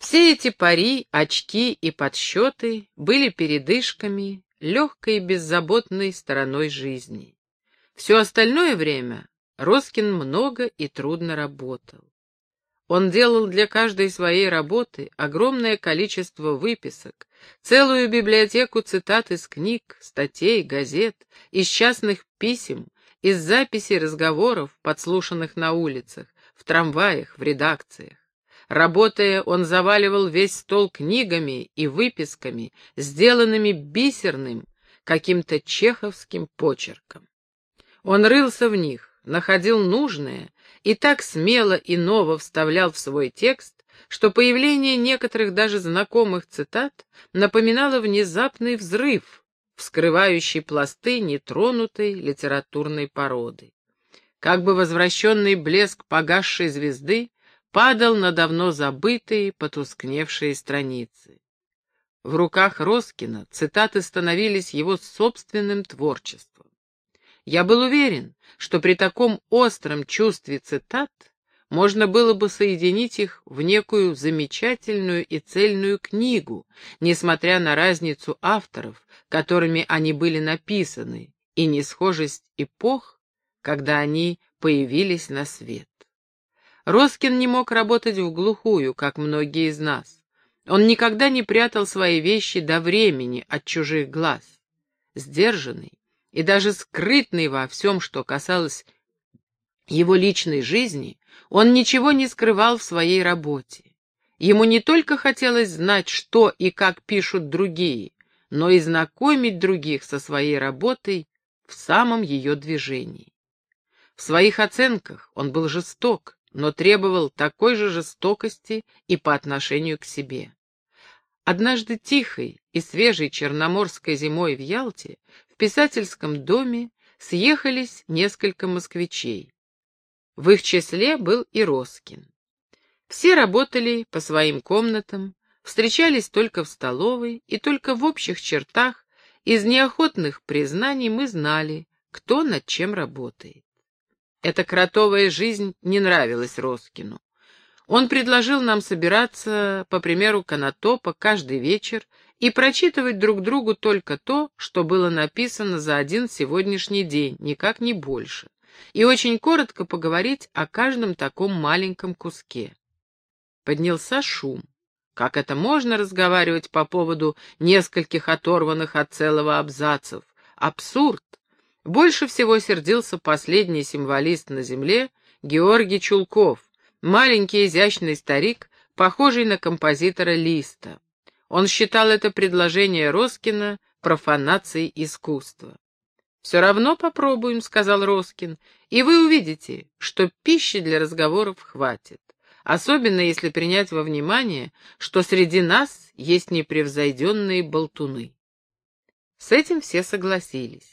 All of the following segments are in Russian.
Все эти пари, очки и подсчеты были передышками, легкой и беззаботной стороной жизни. Все остальное время Роскин много и трудно работал. Он делал для каждой своей работы огромное количество выписок, целую библиотеку цитат из книг, статей, газет, из частных писем, из записей разговоров, подслушанных на улицах, в трамваях, в редакциях. Работая, он заваливал весь стол книгами и выписками, сделанными бисерным, каким-то чеховским почерком. Он рылся в них, находил нужное и так смело и ново вставлял в свой текст, что появление некоторых даже знакомых цитат напоминало внезапный взрыв, вскрывающий пласты нетронутой литературной породы. Как бы возвращенный блеск погасшей звезды падал на давно забытые, потускневшие страницы. В руках Роскина цитаты становились его собственным творчеством. Я был уверен, что при таком остром чувстве цитат можно было бы соединить их в некую замечательную и цельную книгу, несмотря на разницу авторов, которыми они были написаны, и несхожесть эпох, когда они появились на свет. Роскин не мог работать вглухую, как многие из нас. Он никогда не прятал свои вещи до времени от чужих глаз. Сдержанный и даже скрытный во всем, что касалось его личной жизни, он ничего не скрывал в своей работе. Ему не только хотелось знать, что и как пишут другие, но и знакомить других со своей работой в самом ее движении. В своих оценках он был жесток, но требовал такой же жестокости и по отношению к себе. Однажды тихой и свежей черноморской зимой в Ялте в писательском доме съехались несколько москвичей. В их числе был и Роскин. Все работали по своим комнатам, встречались только в столовой, и только в общих чертах из неохотных признаний мы знали, кто над чем работает. Эта кротовая жизнь не нравилась Роскину. Он предложил нам собираться, по примеру Конотопа, каждый вечер и прочитывать друг другу только то, что было написано за один сегодняшний день, никак не больше, и очень коротко поговорить о каждом таком маленьком куске. Поднялся шум. Как это можно разговаривать по поводу нескольких оторванных от целого абзацев? Абсурд! Больше всего сердился последний символист на земле Георгий Чулков, маленький изящный старик, похожий на композитора Листа. Он считал это предложение Роскина профанацией искусства. «Все равно попробуем», — сказал Роскин, — «и вы увидите, что пищи для разговоров хватит, особенно если принять во внимание, что среди нас есть непревзойденные болтуны». С этим все согласились.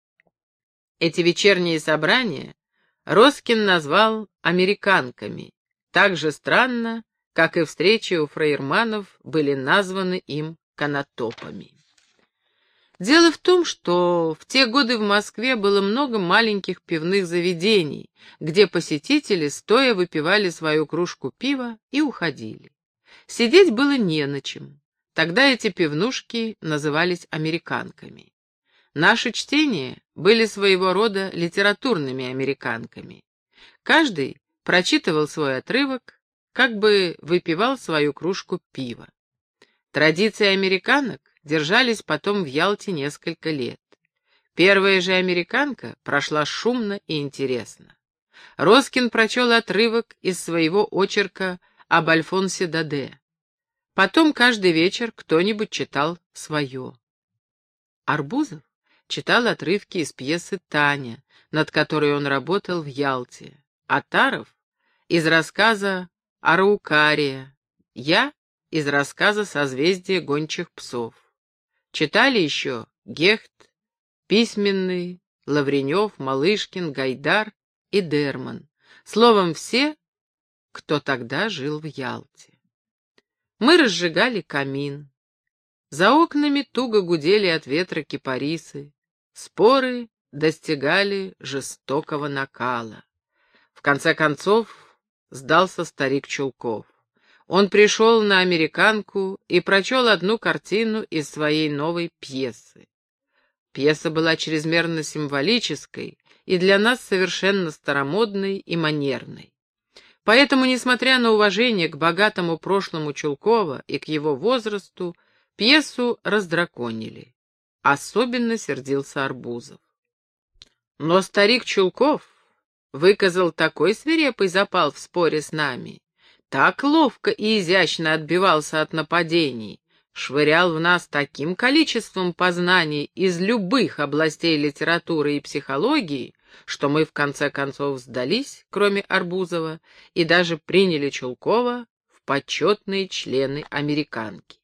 Эти вечерние собрания Роскин назвал «американками», так же странно, как и встречи у фраерманов были названы им «конотопами». Дело в том, что в те годы в Москве было много маленьких пивных заведений, где посетители стоя выпивали свою кружку пива и уходили. Сидеть было не на чем. Тогда эти пивнушки назывались американками. Наши чтения были своего рода литературными американками. Каждый прочитывал свой отрывок, как бы выпивал свою кружку пива. Традиции американок держались потом в Ялте несколько лет. Первая же американка прошла шумно и интересно. Роскин прочел отрывок из своего очерка об Альфонсе Даде. Потом каждый вечер кто-нибудь читал свое. Арбузов читал отрывки из пьесы «Таня», над которой он работал в Ялте, а Таров — из рассказа «Араукария», я — из рассказа «Созвездие гончих псов». Читали еще Гехт, Письменный, Лавренев, Малышкин, Гайдар и Дерман. Словом, все, кто тогда жил в Ялте. Мы разжигали камин. За окнами туго гудели от ветра кипарисы. Споры достигали жестокого накала. В конце концов сдался старик Чулков. Он пришел на американку и прочел одну картину из своей новой пьесы. Пьеса была чрезмерно символической и для нас совершенно старомодной и манерной. Поэтому, несмотря на уважение к богатому прошлому Чулкова и к его возрасту, пьесу раздраконили. Особенно сердился Арбузов. Но старик Чулков выказал такой свирепый запал в споре с нами, так ловко и изящно отбивался от нападений, швырял в нас таким количеством познаний из любых областей литературы и психологии, что мы в конце концов сдались, кроме Арбузова, и даже приняли Чулкова в почетные члены американки.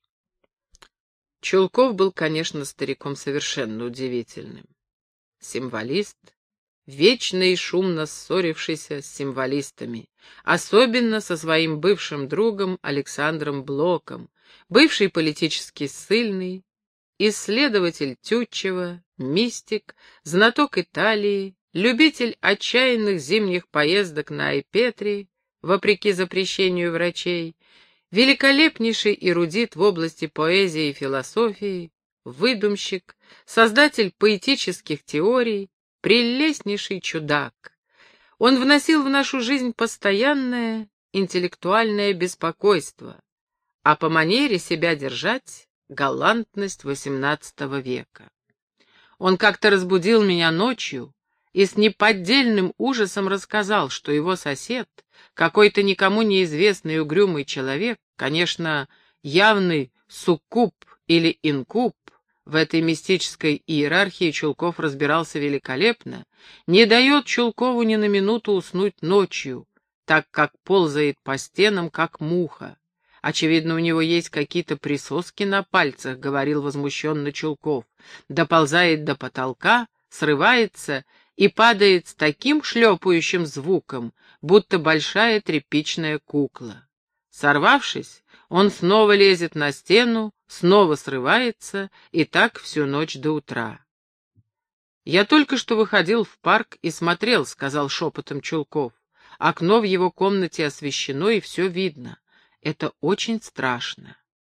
Чулков был, конечно, стариком совершенно удивительным. Символист, вечно и шумно ссорившийся с символистами, особенно со своим бывшим другом Александром Блоком, бывший политически ссыльный, исследователь Тютчева, мистик, знаток Италии, любитель отчаянных зимних поездок на Айпетри, вопреки запрещению врачей, великолепнейший эрудит в области поэзии и философии, выдумщик, создатель поэтических теорий, прелестнейший чудак. Он вносил в нашу жизнь постоянное интеллектуальное беспокойство, а по манере себя держать — галантность XVIII века. Он как-то разбудил меня ночью и с неподдельным ужасом рассказал, что его сосед, какой-то никому неизвестный угрюмый человек, конечно, явный суккуб или инкуб, в этой мистической иерархии Чулков разбирался великолепно, не дает Чулкову ни на минуту уснуть ночью, так как ползает по стенам, как муха. Очевидно, у него есть какие-то присоски на пальцах, говорил возмущенно Чулков, доползает до потолка, срывается и падает с таким шлепающим звуком, будто большая тряпичная кукла. Сорвавшись, он снова лезет на стену, снова срывается, и так всю ночь до утра. «Я только что выходил в парк и смотрел», — сказал шепотом Чулков. «Окно в его комнате освещено, и все видно. Это очень страшно».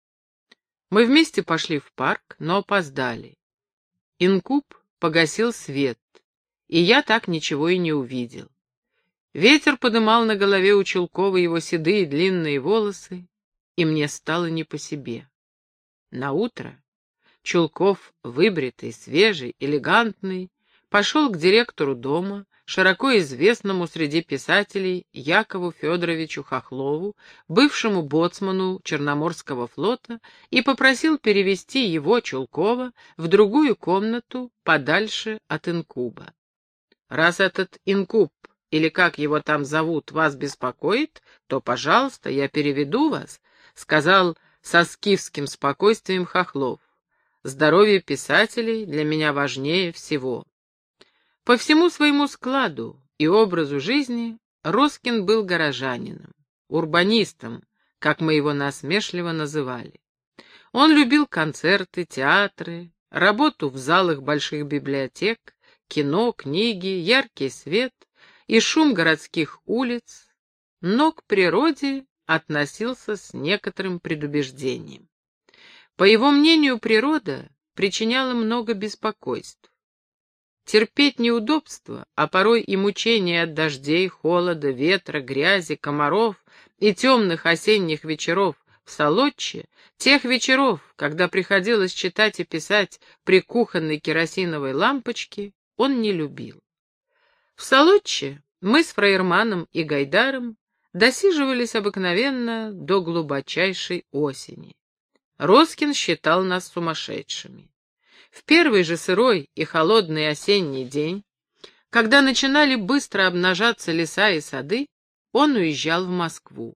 Мы вместе пошли в парк, но опоздали. Инкуб погасил свет, и я так ничего и не увидел. Ветер подымал на голове у Чулкова его седые длинные волосы, и мне стало не по себе. Наутро Чулков, выбритый, свежий, элегантный, пошел к директору дома, широко известному среди писателей Якову Федоровичу Хохлову, бывшему боцману Черноморского флота, и попросил перевести его, Чулкова, в другую комнату, подальше от инкуба. «Раз этот инкуб, или как его там зовут, вас беспокоит, то, пожалуйста, я переведу вас», — сказал со скифским спокойствием Хохлов. «Здоровье писателей для меня важнее всего». По всему своему складу и образу жизни Роскин был горожанином, урбанистом, как мы его насмешливо называли. Он любил концерты, театры, работу в залах больших библиотек, кино, книги, яркий свет и шум городских улиц, но к природе относился с некоторым предубеждением. По его мнению, природа причиняла много беспокойств. Терпеть неудобства, а порой и мучения от дождей, холода, ветра, грязи, комаров и темных осенних вечеров в Солодче, тех вечеров, когда приходилось читать и писать при кухонной керосиновой лампочке, он не любил. В Солодче мы с фраерманом и Гайдаром досиживались обыкновенно до глубочайшей осени. Роскин считал нас сумасшедшими. В первый же сырой и холодный осенний день, когда начинали быстро обнажаться леса и сады, он уезжал в Москву.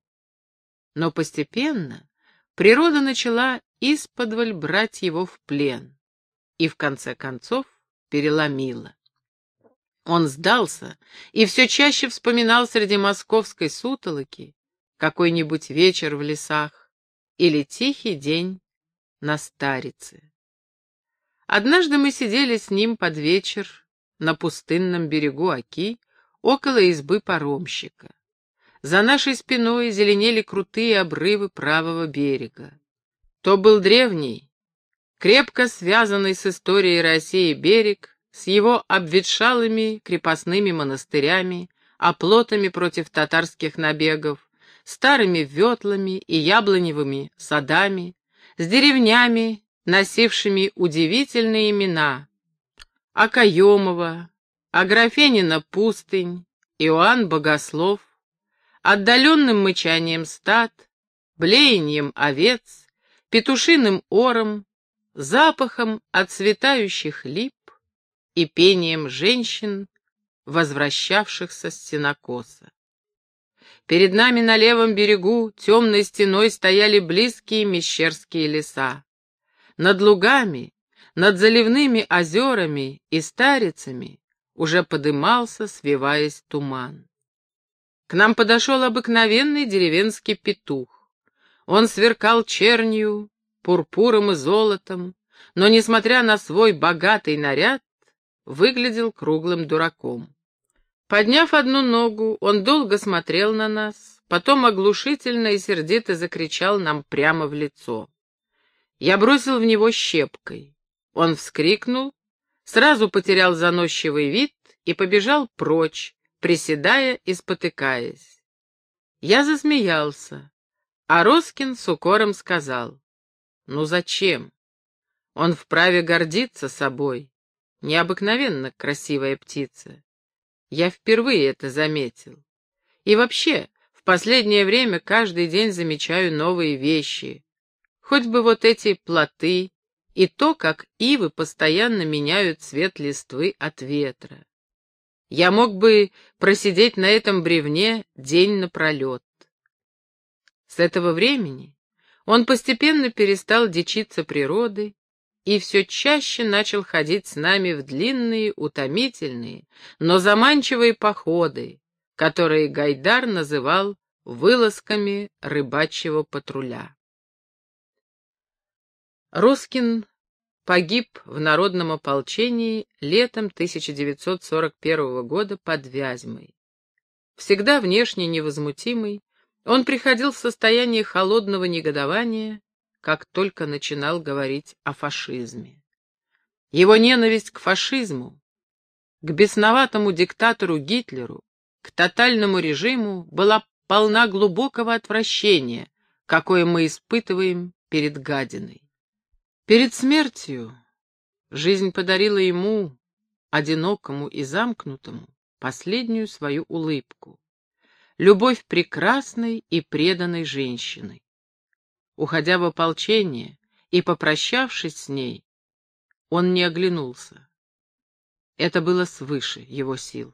Но постепенно природа начала исподволь брать его в плен и в конце концов переломила. Он сдался и все чаще вспоминал среди московской сутолоки какой-нибудь вечер в лесах или тихий день на Старице. Однажды мы сидели с ним под вечер на пустынном берегу Оки около избы паромщика. За нашей спиной зеленели крутые обрывы правого берега. То был древний, крепко связанный с историей России берег, с его обветшалыми крепостными монастырями, оплотами против татарских набегов, старыми ветлами и яблоневыми садами, с деревнями, носившими удивительные имена: Окаемова, Аграфенина пустынь, Иоанн Богослов, отдаленным мычанием стад, блеянием овец, петушиным ором, запахом отцветающих лип и пением женщин, возвращавшихся с сенокоса. Перед нами на левом берегу темной стеной стояли близкие мещерские леса. Над лугами, над заливными озерами и старицами уже подымался, свиваясь, туман. К нам подошел обыкновенный деревенский петух. Он сверкал чернью, пурпуром и золотом, но, несмотря на свой богатый наряд, выглядел круглым дураком. Подняв одну ногу, он долго смотрел на нас, потом оглушительно и сердито закричал нам прямо в лицо. Я бросил в него щепкой. Он вскрикнул, сразу потерял заносчивый вид и побежал прочь, приседая и спотыкаясь. Я засмеялся, а Роскин с укором сказал: «Ну зачем? Он вправе гордиться собой. Необыкновенно красивая птица. Я впервые это заметил. И вообще, в последнее время каждый день замечаю новые вещи. Хоть бы вот эти плоты и то, как ивы постоянно меняют цвет листвы от ветра. Я мог бы просидеть на этом бревне день напролет». С этого времени он постепенно перестал дичиться природы и все чаще начал ходить с нами в длинные, утомительные, но заманчивые походы, которые Гайдар называл вылазками рыбачьего патруля. Роскин погиб в народном ополчении летом 1941 года под Вязьмой. Всегда внешне невозмутимый, он приходил в состояние холодного негодования, как только начинал говорить о фашизме. Его ненависть к фашизму, к бесноватому диктатору Гитлеру, к тотальному режиму была полна глубокого отвращения, какое мы испытываем перед гадиной. Перед смертью жизнь подарила ему, одинокому и замкнутому, последнюю свою улыбку, любовь прекрасной и преданной женщины. Уходя в ополчение и попрощавшись с ней, он не оглянулся. Это было свыше его сил.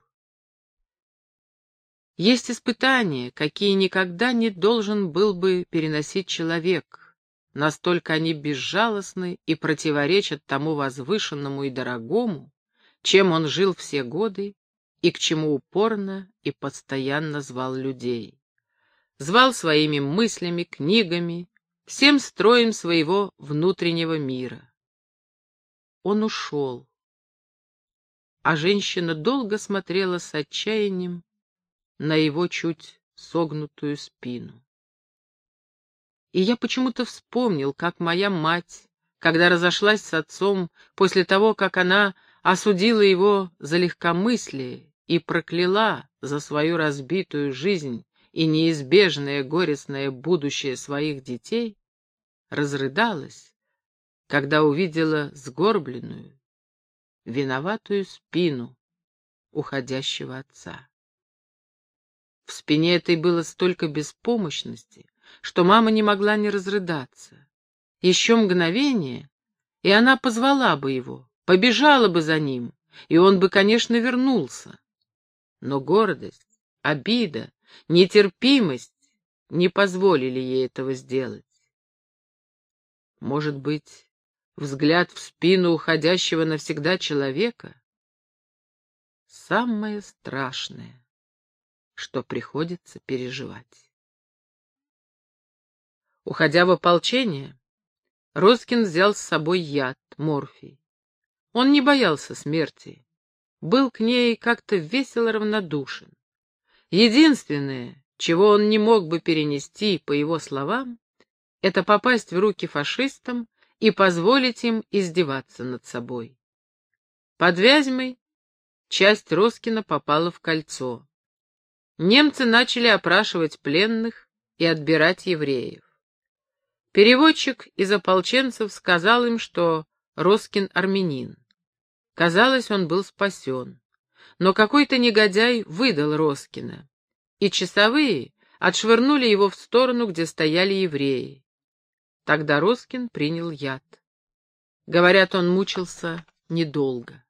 Есть испытания, какие никогда не должен был бы переносить человек, настолько они безжалостны и противоречат тому возвышенному и дорогому, чем он жил все годы и к чему упорно и постоянно звал людей. Звал своими мыслями, книгами, всем строем своего внутреннего мира. Он ушел, а женщина долго смотрела с отчаянием на его чуть согнутую спину. И я почему-то вспомнил, как моя мать, когда разошлась с отцом после того, как она осудила его за легкомыслие и прокляла за свою разбитую жизнь и неизбежное горестное будущее своих детей, разрыдалась, когда увидела сгорбленную, виноватую спину уходящего отца. В спине этой было столько беспомощности, что мама не могла не разрыдаться. Еще мгновение, и она позвала бы его, побежала бы за ним, и он бы, конечно, вернулся. Но гордость, обида, нетерпимость не позволили ей этого сделать. Может быть, взгляд в спину уходящего навсегда человека — самое страшное, что приходится переживать. Уходя в ополчение, Роскин взял с собой яд, морфий. Он не боялся смерти, был к ней как-то весело равнодушен. Единственное, Чего он не мог бы перенести, по его словам, это попасть в руки фашистам и позволить им издеваться над собой. Под Вязьмой часть Роскина попала в кольцо. Немцы начали опрашивать пленных и отбирать евреев. Переводчик из ополченцев сказал им, что Роскин армянин. Казалось, он был спасен. Но какой-то негодяй выдал Роскина, и часовые отшвырнули его в сторону, где стояли евреи. Тогда Роскин принял яд. Говорят, он мучился недолго.